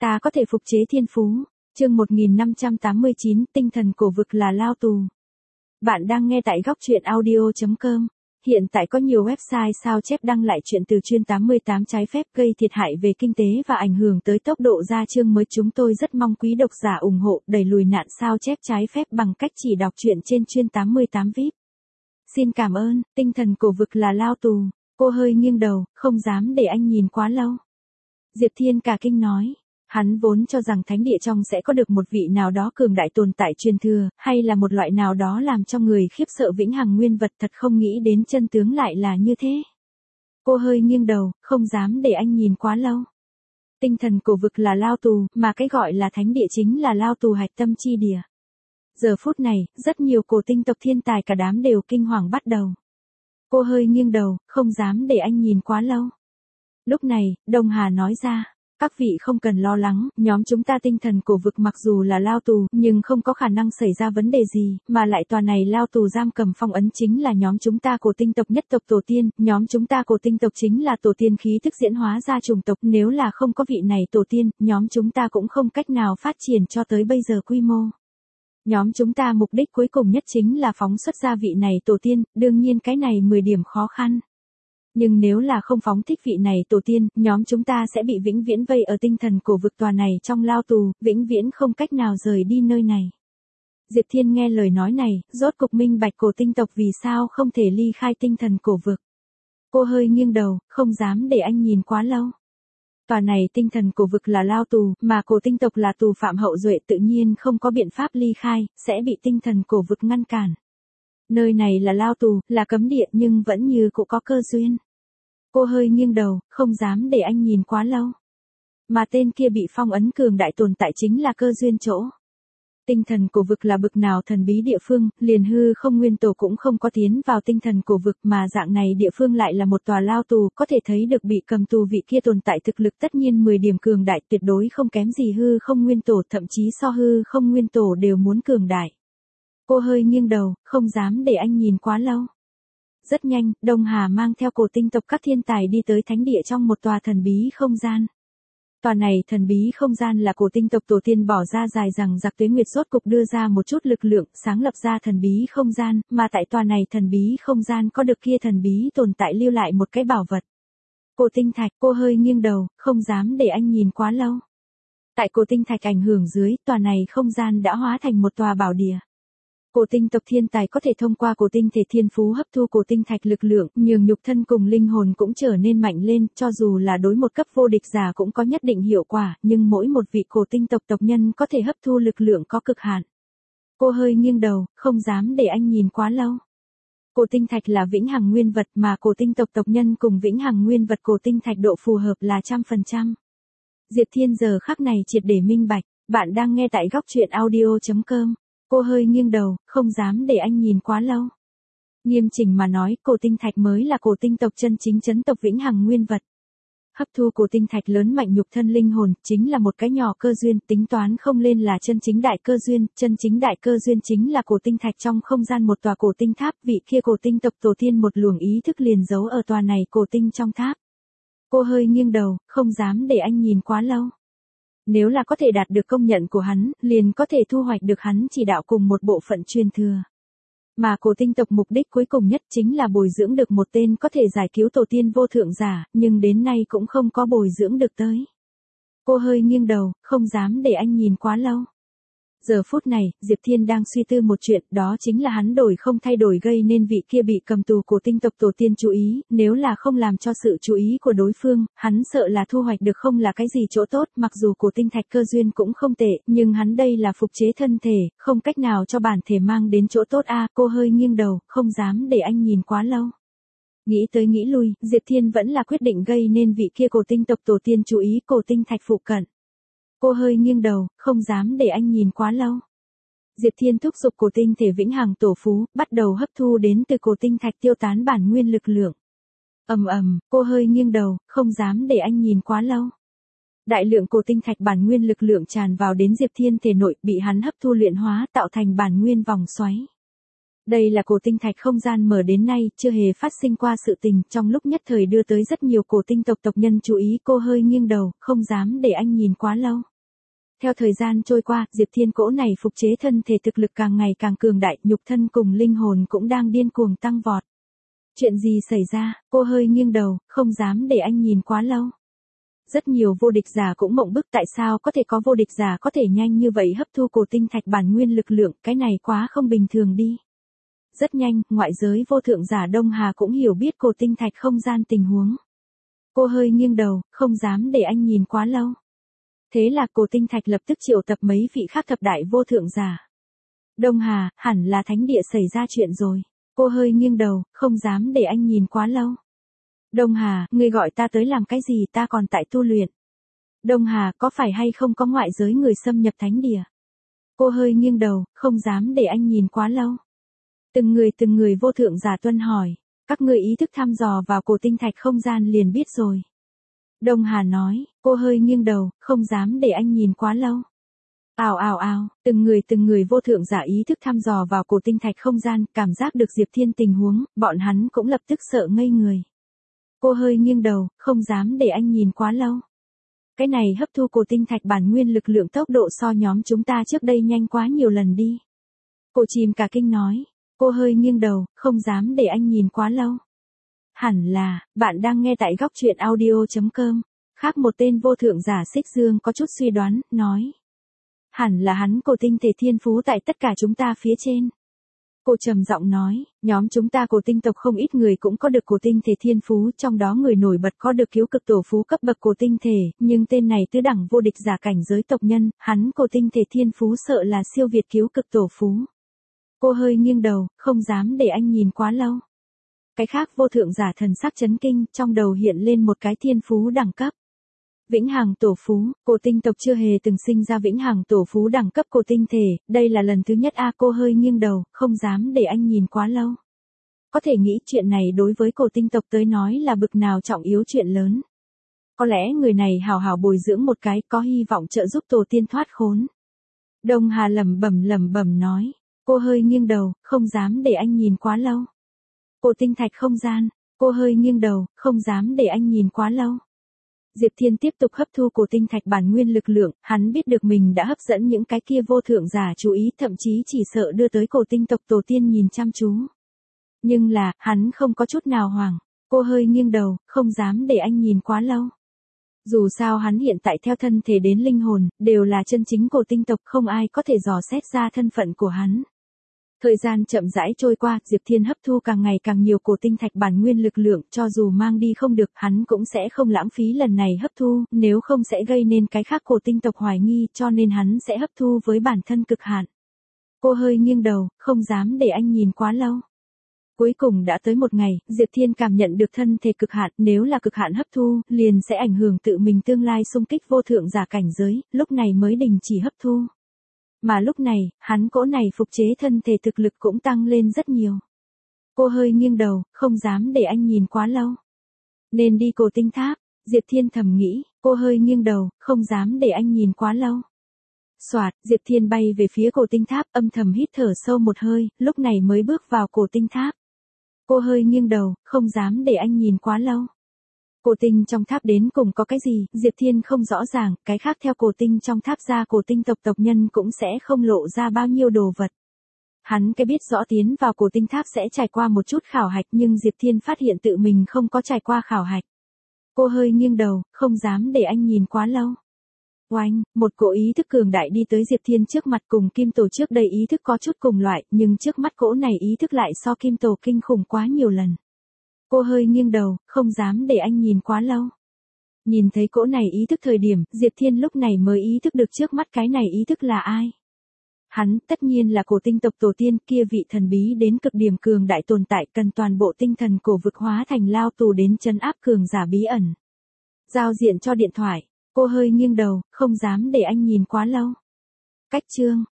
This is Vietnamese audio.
Ta có thể phục chế thiên phú. Chương 1589, tinh thần cổ vực là lao tù. Bạn đang nghe tại góc truyện audio.com. Hiện tại có nhiều website sao chép đăng lại chuyện từ chuyên 88 trái phép gây thiệt hại về kinh tế và ảnh hưởng tới tốc độ ra chương mới. Chúng tôi rất mong quý độc giả ủng hộ đẩy lùi nạn sao chép trái phép bằng cách chỉ đọc truyện trên chuyên 88 VIP. Xin cảm ơn. Tinh thần cổ vực là lao tù. Cô hơi nghiêng đầu, không dám để anh nhìn quá lâu. Diệp Thiên cả kinh nói. Hắn vốn cho rằng thánh địa trong sẽ có được một vị nào đó cường đại tồn tại truyền thừa, hay là một loại nào đó làm cho người khiếp sợ vĩnh hằng nguyên vật, thật không nghĩ đến chân tướng lại là như thế. Cô hơi nghiêng đầu, không dám để anh nhìn quá lâu. Tinh thần cổ vực là lao tù, mà cái gọi là thánh địa chính là lao tù hạch tâm chi địa. Giờ phút này, rất nhiều cổ tinh tộc thiên tài cả đám đều kinh hoàng bắt đầu. Cô hơi nghiêng đầu, không dám để anh nhìn quá lâu. Lúc này, Đông Hà nói ra. Các vị không cần lo lắng, nhóm chúng ta tinh thần cổ vực mặc dù là lao tù, nhưng không có khả năng xảy ra vấn đề gì, mà lại tòa này lao tù giam cầm phong ấn chính là nhóm chúng ta cổ tinh tộc nhất tộc tổ tiên, nhóm chúng ta cổ tinh tộc chính là tổ tiên khí thức diễn hóa ra chủng tộc, nếu là không có vị này tổ tiên, nhóm chúng ta cũng không cách nào phát triển cho tới bây giờ quy mô. Nhóm chúng ta mục đích cuối cùng nhất chính là phóng xuất ra vị này tổ tiên, đương nhiên cái này 10 điểm khó khăn. Nhưng nếu là không phóng thích vị này tổ tiên, nhóm chúng ta sẽ bị vĩnh viễn vây ở tinh thần cổ vực tòa này trong lao tù, vĩnh viễn không cách nào rời đi nơi này. Diệp Thiên nghe lời nói này, rốt cục minh bạch cổ tinh tộc vì sao không thể ly khai tinh thần cổ vực. Cô hơi nghiêng đầu, không dám để anh nhìn quá lâu. Tòa này tinh thần cổ vực là lao tù, mà cổ tinh tộc là tù phạm hậu duệ, tự nhiên không có biện pháp ly khai, sẽ bị tinh thần cổ vực ngăn cản. Nơi này là lao tù, là cấm địa nhưng vẫn như cũng có cơ duyên. Cô hơi nghiêng đầu, không dám để anh nhìn quá lâu. Mà tên kia bị phong ấn cường đại tồn tại chính là cơ duyên chỗ. Tinh thần cổ vực là bực nào thần bí địa phương, liền hư không nguyên tổ cũng không có tiến vào tinh thần cổ vực, mà dạng này địa phương lại là một tòa lao tù, có thể thấy được bị cầm tù vị kia tồn tại thực lực tất nhiên 10 điểm cường đại, tuyệt đối không kém gì hư không nguyên tổ, thậm chí so hư không nguyên tổ đều muốn cường đại. Cô hơi nghiêng đầu, không dám để anh nhìn quá lâu. Rất nhanh, Đông Hà mang theo cổ tinh tộc các thiên tài đi tới thánh địa trong một tòa thần bí không gian. Tòa này thần bí không gian là cổ tinh tộc tổ tiên bỏ ra dài rằng giặc tuế nguyệt rốt cục đưa ra một chút lực lượng, sáng lập ra thần bí không gian, mà tại tòa này thần bí không gian có được kia thần bí tồn tại lưu lại một cái bảo vật. Cổ tinh thạch, cô hơi nghiêng đầu, không dám để anh nhìn quá lâu. Tại cổ tinh thạch ảnh hưởng dưới, tòa này không gian đã hóa thành một tòa bảo địa. Cổ tinh tộc thiên tài có thể thông qua cổ tinh thể thiên phú hấp thu cổ tinh thạch lực lượng, nhường nhục thân cùng linh hồn cũng trở nên mạnh lên, cho dù là đối một cấp vô địch giả cũng có nhất định hiệu quả, nhưng mỗi một vị cổ tinh tộc tộc nhân có thể hấp thu lực lượng có cực hạn. Cô hơi nghiêng đầu, không dám để anh nhìn quá lâu. Cổ tinh thạch là vĩnh hằng nguyên vật, mà cổ tinh tộc tộc nhân cùng vĩnh hằng nguyên vật cổ tinh thạch độ phù hợp là 100%. Diệp Thiên giờ khắc này triệt để minh bạch. Bạn đang nghe tại góc truyện audio.com. Cô hơi nghiêng đầu, không dám để anh nhìn quá lâu. Nghiêm chỉnh mà nói, cổ tinh thạch mới là cổ tinh tộc chân chính chấn tộc vĩnh hằng nguyên vật. Hấp thu cổ tinh thạch lớn mạnh nhục thân linh hồn, chính là một cái nhỏ cơ duyên, tính toán không lên là chân chính đại cơ duyên, chân chính đại cơ duyên chính là cổ tinh thạch trong không gian một tòa cổ tinh tháp, vị kia cổ tinh tộc tổ tiên một luồng ý thức liền giấu ở tòa này cổ tinh trong tháp. Cô hơi nghiêng đầu, không dám để anh nhìn quá lâu. Nếu là có thể đạt được công nhận của hắn, liền có thể thu hoạch được hắn chỉ đạo cùng một bộ phận truyền thừa. Mà cổ tinh tộc mục đích cuối cùng nhất chính là bồi dưỡng được một tên có thể giải cứu tổ tiên vô thượng giả, nhưng đến nay cũng không có bồi dưỡng được tới. Cô hơi nghiêng đầu, không dám để anh nhìn quá lâu. Giờ phút này, Diệp Thiên đang suy tư một chuyện, đó chính là hắn đổi không thay đổi gây nên vị kia bị cầm tù cổ tinh tộc tổ tiên chú ý, nếu là không làm cho sự chú ý của đối phương, hắn sợ là thu hoạch được không là cái gì chỗ tốt, mặc dù cổ tinh thạch cơ duyên cũng không tệ, nhưng hắn đây là phục chế thân thể, không cách nào cho bản thể mang đến chỗ tốt a. Cô hơi nghiêng đầu, không dám để anh nhìn quá lâu. Nghĩ tới nghĩ lui, Diệp Thiên vẫn là quyết định gây nên vị kia cổ tinh tộc tổ tiên chú ý cổ tinh thạch phụ cận. Cô hơi nghiêng đầu, không dám để anh nhìn quá lâu. Diệp Thiên thúc giục cổ tinh thể vĩnh hằng tổ phú, bắt đầu hấp thu đến từ cổ tinh thạch tiêu tán bản nguyên lực lượng. Cô hơi nghiêng đầu, không dám để anh nhìn quá lâu. Đại lượng cổ tinh thạch bản nguyên lực lượng tràn vào đến Diệp Thiên thể nội, bị hắn hấp thu luyện hóa, tạo thành bản nguyên vòng xoáy. Đây là cổ tinh thạch không gian mở đến nay, chưa hề phát sinh qua sự tình, trong lúc nhất thời đưa tới rất nhiều cổ tinh tộc tộc nhân chú ý. Cô hơi nghiêng đầu, không dám để anh nhìn quá lâu. Theo thời gian trôi qua, Diệp Thiên cỗ này phục chế thân thể thực lực càng ngày càng cường đại, nhục thân cùng linh hồn cũng đang điên cuồng tăng vọt. Chuyện gì xảy ra? Cô hơi nghiêng đầu, không dám để anh nhìn quá lâu. Rất nhiều vô địch giả cũng mộng bức tại sao có thể có vô địch giả có thể nhanh như vậy hấp thu cổ tinh thạch bản nguyên lực lượng, cái này quá không bình thường đi. Rất nhanh, ngoại giới vô thượng giả Đông Hà cũng hiểu biết cổ tinh thạch không gian tình huống. Cô hơi nghiêng đầu, không dám để anh nhìn quá lâu. Thế là cổ tinh thạch lập tức triệu tập mấy vị khác thập đại vô thượng giả. Đông Hà, hẳn là thánh địa xảy ra chuyện rồi. Cô hơi nghiêng đầu, không dám để anh nhìn quá lâu. Đông Hà, ngươi gọi ta tới làm cái gì, ta còn tại tu luyện. Đông Hà, có phải hay không có ngoại giới người xâm nhập thánh địa? Cô hơi nghiêng đầu, không dám để anh nhìn quá lâu. Từng người vô thượng giả tuân hỏi, các ngươi ý thức thăm dò vào cổ tinh thạch không gian liền biết rồi. Đông Hà nói, cô hơi nghiêng đầu, không dám để anh nhìn quá lâu. Ào, từng người vô thượng giả ý thức thăm dò vào cổ tinh thạch không gian, cảm giác được Diệp Thiên tình huống, bọn hắn cũng lập tức sợ ngây người. Cô hơi nghiêng đầu, không dám để anh nhìn quá lâu. Cái này hấp thu cổ tinh thạch bản nguyên lực lượng tốc độ so nhóm chúng ta trước đây nhanh quá nhiều lần đi. Cô chìm cả kinh nói, cô hơi nghiêng đầu, không dám để anh nhìn quá lâu. Hẳn là, bạn đang nghe tại góc truyện audio.com. Khác một tên vô thượng giả Xích Dương có chút suy đoán, nói. Hẳn là hắn cổ tinh thể thiên phú tại tất cả chúng ta phía trên. Cô trầm giọng nói, nhóm chúng ta cổ tinh tộc không ít người cũng có được cổ tinh thể thiên phú, trong đó người nổi bật có được cứu cực tổ phú cấp bậc cổ tinh thể, nhưng tên này tứ đẳng vô địch giả cảnh giới tộc nhân, hắn cổ tinh thể thiên phú sợ là siêu việt cứu cực tổ phú. Cô hơi nghiêng đầu, không dám để anh nhìn quá lâu. Cái khác vô thượng giả thần sắc chấn kinh, trong đầu hiện lên một cái thiên phú đẳng cấp. Vĩnh hằng tổ phú, cổ tinh tộc chưa hề từng sinh ra vĩnh hằng tổ phú đẳng cấp cổ tinh thể, đây là lần thứ nhất cô hơi nghiêng đầu, không dám để anh nhìn quá lâu. Có thể nghĩ chuyện này đối với cổ tinh tộc tới nói là bực nào trọng yếu chuyện lớn. Có lẽ người này hào hào bồi dưỡng một cái có hy vọng trợ giúp tổ tiên thoát khốn. Đông Hà lẩm bẩm nói, cô hơi nghiêng đầu, không dám để anh nhìn quá lâu. Cổ tinh thạch không gian, cô hơi nghiêng đầu, không dám để anh nhìn quá lâu. Diệp Thiên tiếp tục hấp thu cổ tinh thạch bản nguyên lực lượng, hắn biết được mình đã hấp dẫn những cái kia vô thượng giả chú ý, thậm chí chỉ sợ đưa tới cổ tinh tộc tổ tiên nhìn chăm chú. Nhưng là, hắn không có chút nào hoảng, cô hơi nghiêng đầu, không dám để anh nhìn quá lâu. Dù sao hắn hiện tại theo thân thể đến linh hồn, đều là chân chính cổ tinh tộc, không ai có thể dò xét ra thân phận của hắn. Thời gian chậm rãi trôi qua, Diệp Thiên hấp thu càng ngày càng nhiều cổ tinh thạch bản nguyên lực lượng, cho dù mang đi không được, hắn cũng sẽ không lãng phí lần này hấp thu, nếu không sẽ gây nên cái khác cổ tinh tộc hoài nghi, cho nên hắn sẽ hấp thu với bản thân cực hạn. Cô hơi nghiêng đầu, không dám để anh nhìn quá lâu. Cuối cùng đã tới một ngày, Diệp Thiên cảm nhận được thân thể cực hạn, nếu là cực hạn hấp thu, liền sẽ ảnh hưởng tự mình tương lai xung kích vô thượng giả cảnh giới, lúc này mới đình chỉ hấp thu. Mà lúc này, hắn cỗ này phục chế thân thể thực lực cũng tăng lên rất nhiều. Cô hơi nghiêng đầu, không dám để anh nhìn quá lâu. Nên đi cổ tinh tháp, Diệp Thiên thầm nghĩ, cô hơi nghiêng đầu, không dám để anh nhìn quá lâu. Soạt, Diệp Thiên bay về phía cổ tinh tháp, âm thầm hít thở sâu một hơi, lúc này mới bước vào cổ tinh tháp. Cô hơi nghiêng đầu, không dám để anh nhìn quá lâu. Cổ tinh trong tháp đến cùng có cái gì, Diệp Thiên không rõ ràng, cái khác theo cổ tinh trong tháp ra cổ tinh tộc nhân cũng sẽ không lộ ra bao nhiêu đồ vật. Hắn cái biết rõ tiến vào cổ tinh tháp sẽ trải qua một chút khảo hạch, nhưng Diệp Thiên phát hiện tự mình không có trải qua khảo hạch. Cô hơi nghiêng đầu, không dám để anh nhìn quá lâu. Oanh, một cỗ ý thức cường đại đi tới Diệp Thiên trước mặt, cùng kim tổ trước đây ý thức có chút cùng loại, nhưng trước mắt cỗ này ý thức lại so kim tổ kinh khủng quá nhiều lần. Cô hơi nghiêng đầu, không dám để anh nhìn quá lâu. Nhìn thấy cỗ này ý thức thời điểm, Diệp Thiên lúc này mới ý thức được trước mắt cái này ý thức là ai. Hắn, tất nhiên là cổ tinh tộc tổ tiên, kia vị thần bí đến cực điểm cường đại tồn tại, cần toàn bộ tinh thần cổ vực hóa thành lao tù đến trấn áp cường giả bí ẩn. Giao diện cho điện thoại, cô hơi nghiêng đầu, không dám để anh nhìn quá lâu. Cách chương